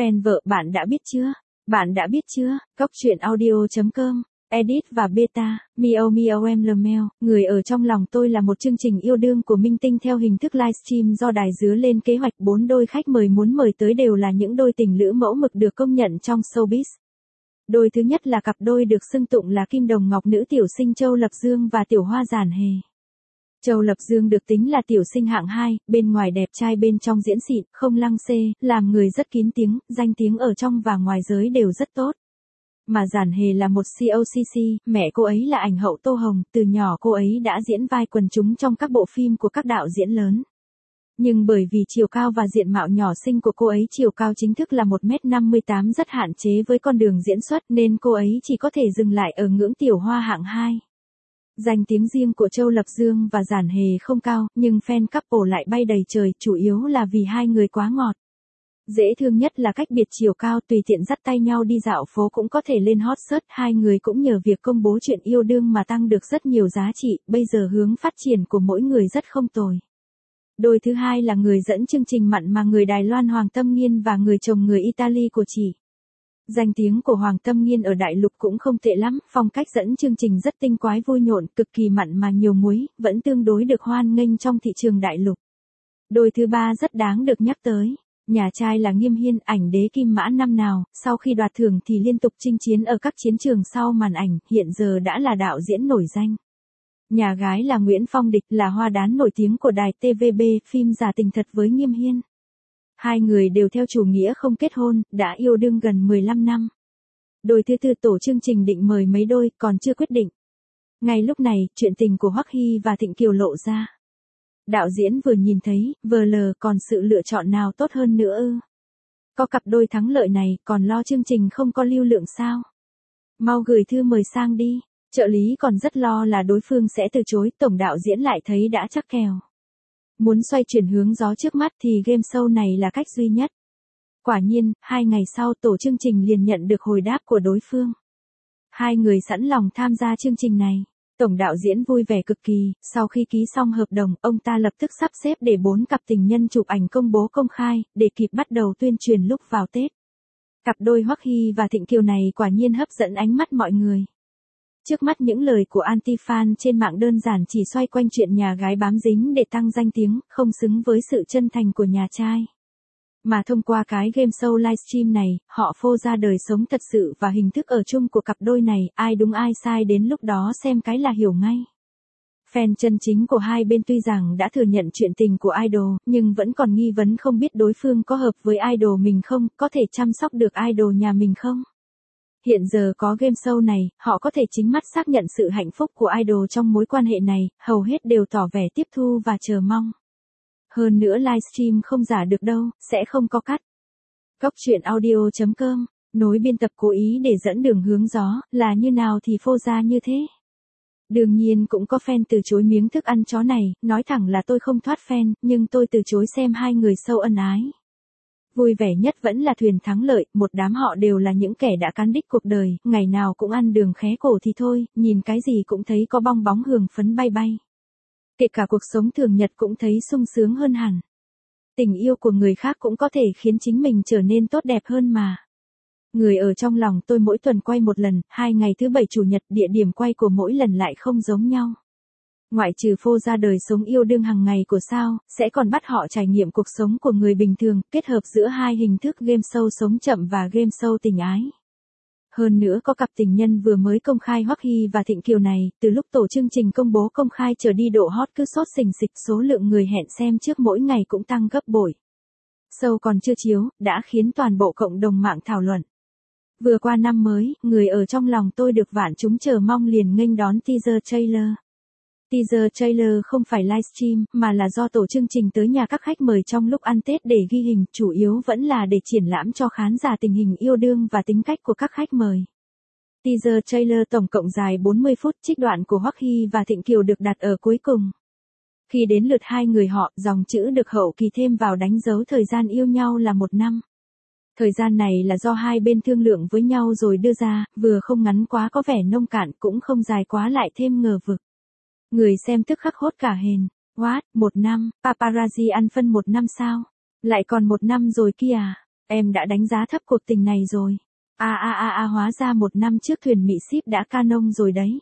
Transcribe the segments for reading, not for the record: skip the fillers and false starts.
Fan vợ bạn đã biết chưa? Bạn đã biết chưa? Cóc truyện audio.com, edit và beta, Miao Miao em Lemel, người ở trong lòng tôi là một chương trình yêu đương của minh tinh theo hình thức livestream do đài dứa lên kế hoạch. 4 đôi khách mời muốn mời tới đều là những đôi tình lữ mẫu mực được công nhận trong showbiz. Đôi thứ nhất là cặp đôi được xưng tụng là kim đồng ngọc nữ tiểu sinh Châu Lập Dương và Tiểu Hoa Giản Hề. Châu Lập Dương được tính là tiểu sinh hạng 2, bên ngoài đẹp trai bên trong diễn xịn, không lăng xê, làm người rất kín tiếng, danh tiếng ở trong và ngoài giới đều rất tốt. Mà Giản Hề là một COCC, mẹ cô ấy là ảnh hậu Tô Hồng, từ nhỏ cô ấy đã diễn vai quần chúng trong các bộ phim của các đạo diễn lớn. Nhưng bởi vì chiều cao và diện mạo nhỏ xinh của cô ấy, chiều cao chính thức là 1m58 rất hạn chế với con đường diễn xuất, nên cô ấy chỉ có thể dừng lại ở ngưỡng tiểu hoa hạng 2. Danh tiếng riêng của Châu Lập Dương và Giản Hề không cao, nhưng fan couple lại bay đầy trời, chủ yếu là vì hai người quá ngọt. Dễ thương nhất là cách biệt chiều cao, tùy tiện dắt tay nhau đi dạo phố cũng có thể lên hot search. Hai người cũng nhờ việc công bố chuyện yêu đương mà tăng được rất nhiều giá trị, bây giờ hướng phát triển của mỗi người rất không tồi. Đôi thứ hai là người dẫn chương trình mặn mà người Đài Loan Hoàng Tâm Nghiên và người chồng người Italy của chị. Danh tiếng của Hoàng Tâm Nghiên ở đại lục cũng không tệ lắm, phong cách dẫn chương trình rất tinh quái vui nhộn, cực kỳ mặn mà nhiều muối, vẫn tương đối được hoan nghênh trong thị trường đại lục. Đôi thứ ba rất đáng được nhắc tới. Nhà trai là Nghiêm Hiên, ảnh đế Kim Mã năm nào, sau khi đoạt thưởng thì liên tục chinh chiến ở các chiến trường sau màn ảnh, hiện giờ đã là đạo diễn nổi danh. Nhà gái là Nguyễn Phong Địch, là hoa đán nổi tiếng của đài TVB, phim Giả Tình Thật với Nghiêm Hiên. Hai người đều theo chủ nghĩa không kết hôn, đã yêu đương gần 15 năm. Đôi thứ tư tổ chương trình định mời mấy đôi, còn chưa quyết định. Ngay lúc này, chuyện tình của Hoắc Hy và Thịnh Kiều lộ ra. Đạo diễn vừa nhìn thấy, vừa lờ, còn sự lựa chọn nào tốt hơn nữa ư? Có cặp đôi thắng lợi này, còn lo chương trình không có lưu lượng sao? Mau gửi thư mời sang đi. Trợ lý còn rất lo là đối phương sẽ từ chối, tổng đạo diễn lại thấy đã chắc kèo. Muốn xoay chuyển hướng gió trước mắt thì game show này là cách duy nhất. Quả nhiên, 2 ngày sau tổ chương trình liền nhận được hồi đáp của đối phương. Hai người sẵn lòng tham gia chương trình này. Tổng đạo diễn vui vẻ cực kỳ, sau khi ký xong hợp đồng, ông ta lập tức sắp xếp để 4 cặp tình nhân chụp ảnh công bố công khai, để kịp bắt đầu tuyên truyền lúc vào Tết. Cặp đôi Hoắc Hy và Thịnh Kiều này quả nhiên hấp dẫn ánh mắt mọi người. Trước mắt những lời của anti-fan trên mạng đơn giản chỉ xoay quanh chuyện nhà gái bám dính để tăng danh tiếng, không xứng với sự chân thành của nhà trai. Mà thông qua cái game show livestream này, họ phô ra đời sống thật sự và hình thức ở chung của cặp đôi này, ai đúng ai sai đến lúc đó xem cái là hiểu ngay. Fan chân chính của hai bên tuy rằng đã thừa nhận chuyện tình của idol, nhưng vẫn còn nghi vấn không biết đối phương có hợp với idol mình không, có thể chăm sóc được idol nhà mình không. Hiện giờ có game show này, họ có thể chính mắt xác nhận sự hạnh phúc của idol trong mối quan hệ này, hầu hết đều tỏ vẻ tiếp thu và chờ mong. Hơn nữa livestream không giả được đâu, sẽ không có cắt. Cóc truyện audio.com, nối biên tập cố ý để dẫn đường hướng gió, là như nào thì phô ra như thế. Đương nhiên cũng có fan từ chối miếng thức ăn chó này, nói thẳng là tôi không thoát fan, nhưng tôi từ chối xem hai người show ân ái. Vui vẻ nhất vẫn là Thuyền Thắng Lợi, một đám họ đều là những kẻ đã cán đích cuộc đời, ngày nào cũng ăn đường khé cổ thì thôi, nhìn cái gì cũng thấy có bong bóng hường phấn bay bay. Kể cả cuộc sống thường nhật cũng thấy sung sướng hơn hẳn. Tình yêu của người khác cũng có thể khiến chính mình trở nên tốt đẹp hơn mà. Người ở trong lòng tôi mỗi tuần quay một lần, 2 ngày thứ Bảy Chủ nhật, địa điểm quay của mỗi lần lại không giống nhau. Ngoại trừ phô ra đời sống yêu đương hàng ngày của sao, sẽ còn bắt họ trải nghiệm cuộc sống của người bình thường, kết hợp giữa hai hình thức game show sống chậm và game show tình ái. Hơn nữa có cặp tình nhân vừa mới công khai Hoắc Hy và Thịnh Kiều này, từ lúc tổ chương trình công bố công khai trở đi độ hot cứ sốt sình sịch, số lượng người hẹn xem trước mỗi ngày cũng tăng gấp bội. Show còn chưa chiếu, đã khiến toàn bộ cộng đồng mạng thảo luận. Vừa qua năm mới, người ở trong lòng tôi được vạn chúng chờ mong liền nghênh đón teaser trailer. Teaser trailer không phải livestream, mà là do tổ chương trình tới nhà các khách mời trong lúc ăn Tết để ghi hình, chủ yếu vẫn là để triển lãm cho khán giả tình hình yêu đương và tính cách của các khách mời. Teaser trailer tổng cộng dài 40 phút, trích đoạn của Hoắc Hy và Thịnh Kiều được đặt ở cuối cùng. Khi đến lượt hai người họ, dòng chữ được hậu kỳ thêm vào đánh dấu thời gian yêu nhau là 1 năm. Thời gian này là do hai bên thương lượng với nhau rồi đưa ra, vừa không ngắn quá có vẻ nông cạn, cũng không dài quá lại thêm ngờ vực. Người xem tức khắc hốt cả hền. What, 1 năm, paparazzi ăn phân 1 năm sao? Lại còn 1 năm rồi kia à? Em đã đánh giá thấp cuộc tình này rồi. Hóa ra 1 năm trước thuyền Mỹ ship đã canon rồi đấy.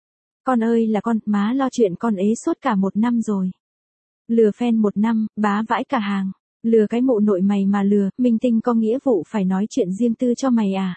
Con ơi là con, má lo chuyện con ế suốt cả 1 năm rồi. Lừa fan 1 năm, bá vãi cả hàng. Lừa cái mụ nội mày mà lừa, minh tinh có nghĩa vụ phải nói chuyện riêng tư cho mày à?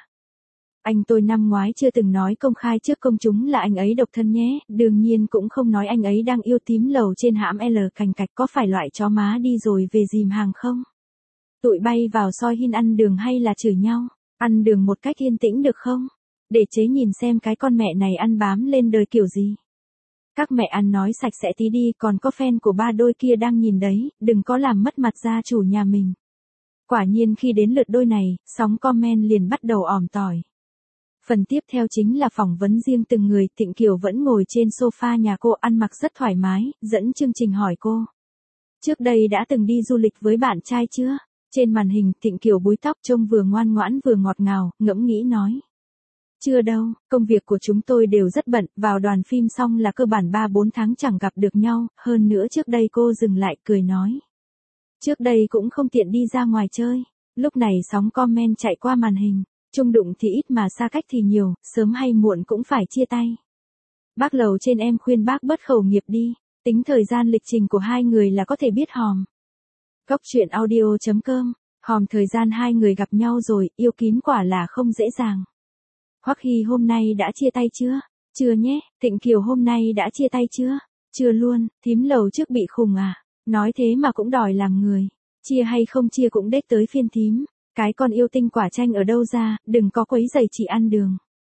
Anh tôi năm ngoái chưa từng nói công khai trước công chúng là anh ấy độc thân nhé, đương nhiên cũng không nói anh ấy đang yêu tím lầu trên hãm L cành cạch, có phải loại chó má đi rồi về dìm hàng không? Tụi bay vào soi hin ăn đường hay là chửi nhau? Ăn đường một cách yên tĩnh được không? Để chế nhìn xem cái con mẹ này ăn bám lên đời kiểu gì. Các mẹ ăn nói sạch sẽ tí đi, còn có fan của ba đôi kia đang nhìn đấy, đừng có làm mất mặt gia chủ nhà mình. Quả nhiên khi đến lượt đôi này, sóng comment liền bắt đầu ỏm tỏi. Phần tiếp theo chính là phỏng vấn riêng từng người. Thịnh Kiều vẫn ngồi trên sofa nhà cô ăn mặc rất thoải mái, dẫn chương trình hỏi cô. Trước đây đã từng đi du lịch với bạn trai chưa? Trên màn hình, Thịnh Kiều búi tóc trông vừa ngoan ngoãn vừa ngọt ngào, ngẫm nghĩ nói. Chưa đâu, công việc của chúng tôi đều rất bận, vào đoàn phim xong là cơ bản 3-4 tháng chẳng gặp được nhau, hơn nữa trước đây cô dừng lại cười nói. Trước đây cũng không tiện đi ra ngoài chơi. Lúc này sóng comment chạy qua màn hình. Chung đụng thì ít mà xa cách thì nhiều, sớm hay muộn cũng phải chia tay. Bác lầu trên em khuyên bác bớt khẩu nghiệp đi, tính thời gian lịch trình của hai người là có thể biết hòm. Cốc truyện audio.com, hòm thời gian hai người gặp nhau rồi, yêu kín quả là không dễ dàng. Hoắc Hy hôm nay đã chia tay chưa? Chưa nhé. Thịnh Kiều hôm nay đã chia tay chưa? Chưa luôn. Thím lầu trước bị khùng à? Nói thế mà cũng đòi làm người. Chia hay không chia cũng đếch tới phiên thím. Cái con yêu tinh quả chanh ở đâu ra, đừng có quấy rầy chị ăn đường.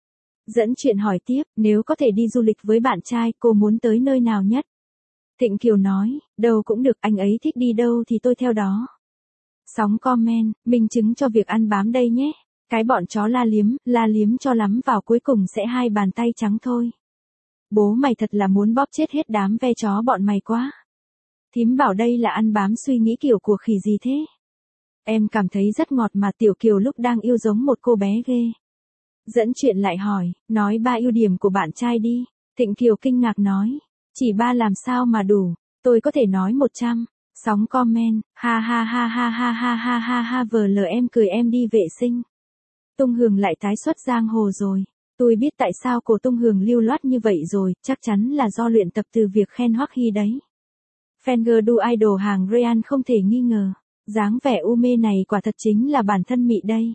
Dẫn chuyện hỏi tiếp, nếu có thể đi du lịch với bạn trai, cô muốn tới nơi nào nhất? Thịnh Kiều nói, đâu cũng được, anh ấy thích đi đâu thì tôi theo đó. Sóng comment, minh chứng cho việc ăn bám đây nhé. Cái bọn chó la liếm cho lắm vào cuối cùng sẽ 2 bàn tay trắng thôi. Bố mày thật là muốn bóp chết hết đám ve chó bọn mày quá. Thím bảo đây là ăn bám suy nghĩ kiểu của khỉ gì thế? Em cảm thấy rất ngọt mà Tiểu Kiều lúc đang yêu giống một cô bé ghê. Dẫn chuyện lại hỏi, nói 3 ưu điểm của bạn trai đi. Thịnh Kiều kinh ngạc nói, chỉ 3 làm sao mà đủ, tôi có thể nói 100. Sóng comment, ha ha ha ha ha ha ha ha ha vờ em cười em đi vệ sinh. Tung Hường lại tái xuất giang hồ rồi. Tôi biết tại sao cô Tung Hường lưu loát như vậy rồi, chắc chắn là do luyện tập từ việc khen Hoắc Hy đấy. Fanger đu idol hàng Real không thể nghi ngờ. Dáng vẻ u mê này quả thật chính là bản thân mị đây.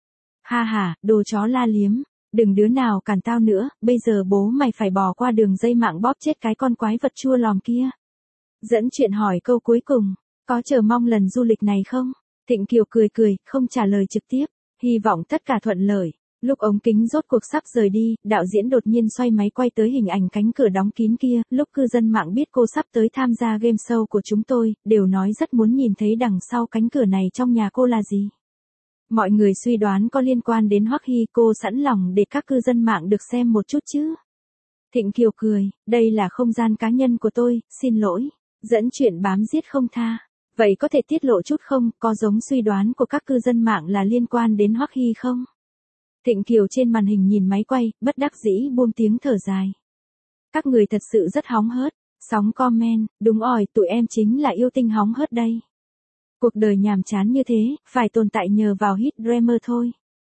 Ha ha, đồ chó la liếm. Đừng đứa nào cản tao nữa, bây giờ bố mày phải bò qua đường dây mạng bóp chết cái con quái vật chua lòm kia. Dẫn chuyện hỏi câu cuối cùng, có chờ mong lần du lịch này không? Thịnh Kiều cười cười, không trả lời trực tiếp, hy vọng tất cả thuận lợi. Lúc ống kính rốt cuộc sắp rời đi, đạo diễn đột nhiên xoay máy quay tới hình ảnh cánh cửa đóng kín kia, lúc cư dân mạng biết cô sắp tới tham gia game show của chúng tôi, đều nói rất muốn nhìn thấy đằng sau cánh cửa này trong nhà cô là gì. Mọi người suy đoán có liên quan đến Hoắc Hy, cô sẵn lòng để các cư dân mạng được xem một chút chứ. Thịnh Kiều cười, đây là không gian cá nhân của tôi, xin lỗi. Dẫn chuyện bám giết không tha. Vậy có thể tiết lộ chút không, có giống suy đoán của các cư dân mạng là liên quan đến Hoắc Hy không? Thịnh Kiều trên màn hình nhìn máy quay, bất đắc dĩ buông tiếng thở dài. Các người thật sự rất hóng hớt. Sóng comment, đúng rồi, tụi em chính là yêu tinh hóng hớt đây. Cuộc đời nhàm chán như thế, phải tồn tại nhờ vào hit dreamer thôi.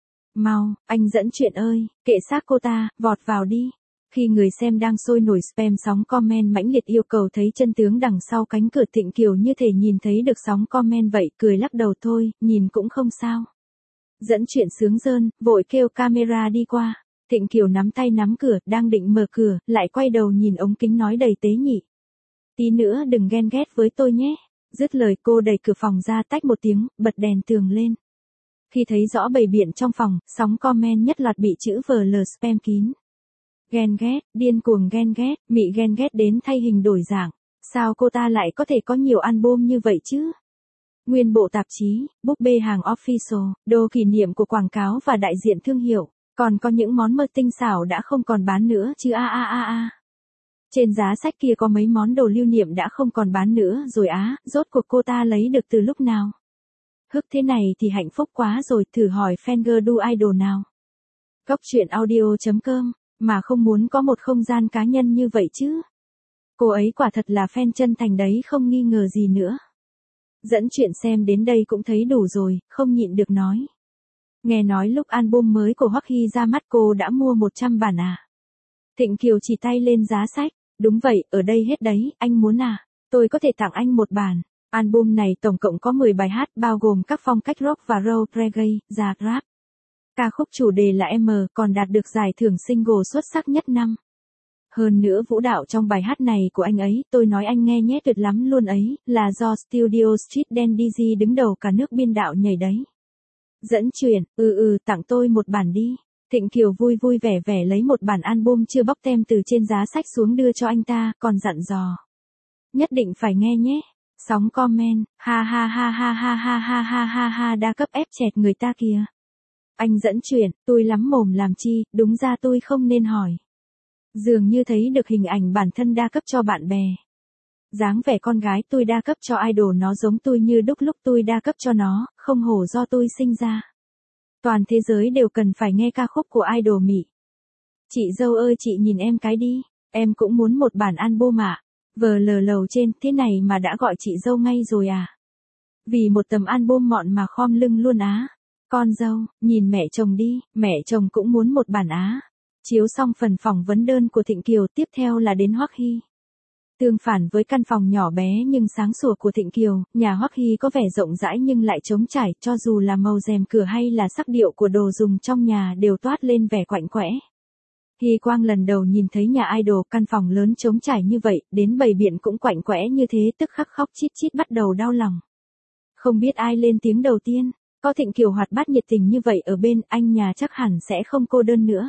Mau, anh dẫn chuyện ơi, kệ xác cô ta, vọt vào đi. Khi người xem đang sôi nổi spam sóng comment mãnh liệt yêu cầu thấy chân tướng đằng sau cánh cửa, Thịnh Kiều như thể nhìn thấy được sóng comment vậy, cười lắc đầu thôi, nhìn cũng không sao. Dẫn chuyện sướng rơn, vội kêu camera đi qua. Thịnh Kiều nắm tay nắm cửa, đang định mở cửa, lại quay đầu nhìn ống kính nói đầy tế nhị. Tí nữa đừng ghen ghét với tôi nhé. Dứt lời cô đẩy cửa phòng ra, tách một tiếng, bật đèn tường lên. Khi thấy rõ bầy biện trong phòng, sóng comment nhất loạt bị chữ VL spam kín. Ghen ghét, điên cuồng ghen ghét, mị ghen ghét đến thay hình đổi dạng. Sao cô ta lại có thể có nhiều album như vậy chứ? Nguyên bộ tạp chí, búp bê hàng official, đồ kỷ niệm của quảng cáo và đại diện thương hiệu. Còn có những món mơ tinh xảo đã không còn bán nữa chứ Trên giá sách kia có mấy món đồ lưu niệm đã không còn bán nữa rồi rốt cuộc cô ta lấy được từ lúc nào? Hức thế này thì hạnh phúc quá rồi, thử hỏi Fanger đu idol nào. Cốc truyện audio.com, mà không muốn có một không gian cá nhân như vậy chứ. Cô ấy quả thật là fan chân thành đấy, không nghi ngờ gì nữa. Dẫn chuyện xem đến đây cũng thấy đủ rồi, không nhịn được nói. Nghe nói lúc album mới của Hoắc Hy ra mắt cô đã mua 100 bản à? Thịnh Kiều chỉ tay lên giá sách. Đúng vậy, ở đây hết đấy, anh muốn à? Tôi có thể tặng anh một bản. Album này tổng cộng có 10 bài hát bao gồm các phong cách rock và roll, reggae, jazz, rap. Ca khúc chủ đề là M, còn đạt được giải thưởng single xuất sắc nhất năm. Hơn nữa vũ đạo trong bài hát này của anh ấy, tôi nói anh nghe nhé, tuyệt lắm luôn ấy, là do Studio Street Dandy đứng đầu cả nước biên đạo nhảy đấy. Dẫn chuyện, tặng tôi một bản đi. Thịnh Kiều vui vui vẻ vẻ lấy một bản album chưa bóc tem từ trên giá sách xuống đưa cho anh ta, còn dặn dò. Nhất định phải nghe nhé. Sóng comment, ha ha ha ha ha ha ha ha ha ha, đa cấp ép chẹt người ta kìa. Anh dẫn chuyện, tôi lắm mồm làm chi, đúng ra tôi không nên hỏi. Dường như thấy được hình ảnh bản thân đa cấp cho bạn bè. Dáng vẻ con gái tôi đa cấp cho idol nó giống tôi như đúc lúc tôi đa cấp cho nó, không hổ do tôi sinh ra. Toàn thế giới đều cần phải nghe ca khúc của idol Mỹ. Chị dâu ơi chị nhìn em cái đi, em cũng muốn một bản album ạ. Vờ lờ lầu trên, thế này mà đã gọi chị dâu ngay rồi à? Vì một tấm album mọn mà khom lưng luôn á. Con dâu, nhìn mẹ chồng đi, mẹ chồng cũng muốn một bản á. Chiếu xong phần phỏng vấn đơn của Thịnh Kiều, tiếp theo là đến Hoắc Hy. Tương phản với căn phòng nhỏ bé nhưng sáng sủa của Thịnh Kiều, nhà Hoắc Hy có vẻ rộng rãi nhưng lại trống trải, cho dù là màu rèm cửa hay là sắc điệu của đồ dùng trong nhà đều toát lên vẻ quạnh quẽ. Hy Quang lần đầu nhìn thấy nhà idol căn phòng lớn trống trải như vậy, đến bày biện cũng quạnh quẽ như thế, tức khắc khóc chít chít bắt đầu đau lòng. Không biết ai lên tiếng đầu tiên, có Thịnh Kiều hoạt bát nhiệt tình như vậy ở bên, anh nhà chắc hẳn sẽ không cô đơn nữa.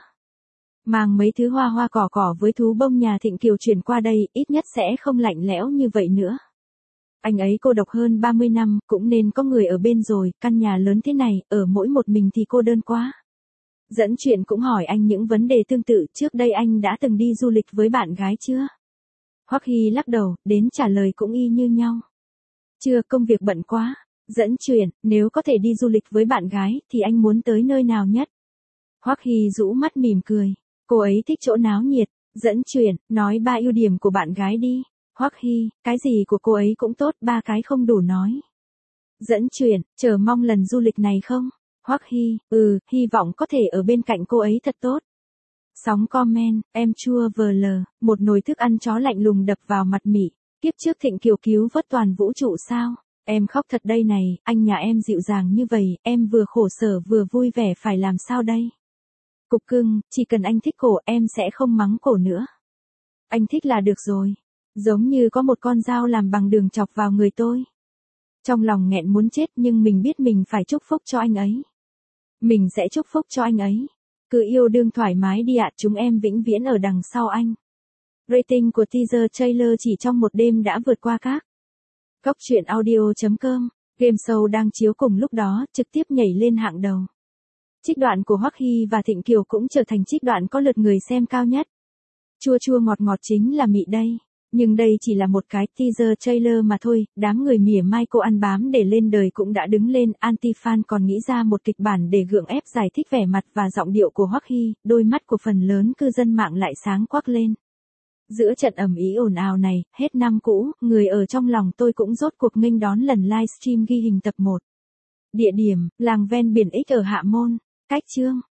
Mang mấy thứ hoa hoa cỏ cỏ với thú bông nhà Thịnh Kiều chuyển qua đây, ít nhất sẽ không lạnh lẽo như vậy nữa. Anh ấy cô độc hơn 30 năm, cũng nên có người ở bên rồi, căn nhà lớn thế này, ở mỗi một mình thì cô đơn quá. Dẫn chuyện cũng hỏi anh những vấn đề tương tự, trước đây anh đã từng đi du lịch với bạn gái chưa? Hoắc Hy lắc đầu, đến trả lời cũng y như nhau. Chưa, công việc bận quá. Dẫn chuyện, nếu có thể đi du lịch với bạn gái, thì anh muốn tới nơi nào nhất? Hoắc Hy rũ mắt mỉm cười. Cô ấy thích chỗ náo nhiệt. Dẫn chuyện, nói 3 ưu điểm của bạn gái đi. Hoắc Hy, cái gì của cô ấy cũng tốt, 3 cái không đủ nói. Dẫn chuyện, chờ mong lần du lịch này không? Hoắc Hy, hy vọng có thể ở bên cạnh cô ấy thật tốt. Sóng comment, em chua vờ lờ, một nồi thức ăn chó lạnh lùng đập vào mặt Mỹ. Kiếp trước Thịnh Kiều cứu vớt toàn vũ trụ sao? Em khóc thật đây này, anh nhà em dịu dàng như vậy, em vừa khổ sở vừa vui vẻ phải làm sao đây? Cục cưng, chỉ cần anh thích cổ em sẽ không mắng cổ nữa. Anh thích là được rồi. Giống như có một con dao làm bằng đường chọc vào người tôi. Trong lòng nghẹn muốn chết nhưng mình biết mình phải chúc phúc cho anh ấy. Mình sẽ chúc phúc cho anh ấy. Cứ yêu đương thoải mái đi ạ, chúng em vĩnh viễn ở đằng sau anh. Rating của teaser trailer chỉ trong một đêm đã vượt qua các góc truyện audio.com. Game show đang chiếu cùng lúc đó, trực tiếp nhảy lên hạng đầu. Trích đoạn của Hoắc Hy và Thịnh Kiều cũng trở thành trích đoạn có lượt người xem cao nhất. Chua chua ngọt ngọt chính là Mị đây. Nhưng đây chỉ là một cái teaser trailer mà thôi, đám người mỉa mai cô ăn bám để lên đời cũng đã đứng lên, anti-fan còn nghĩ ra một kịch bản để gượng ép giải thích vẻ mặt và giọng điệu của Hoắc Hy, đôi mắt của phần lớn cư dân mạng lại sáng quắc lên. Giữa trận ầm ĩ ồn ào này, hết năm cũ, người ở trong lòng tôi cũng rốt cuộc nghênh đón lần livestream ghi hình tập 1. Địa điểm, làng ven biển X ở Hạ Môn. Cách chương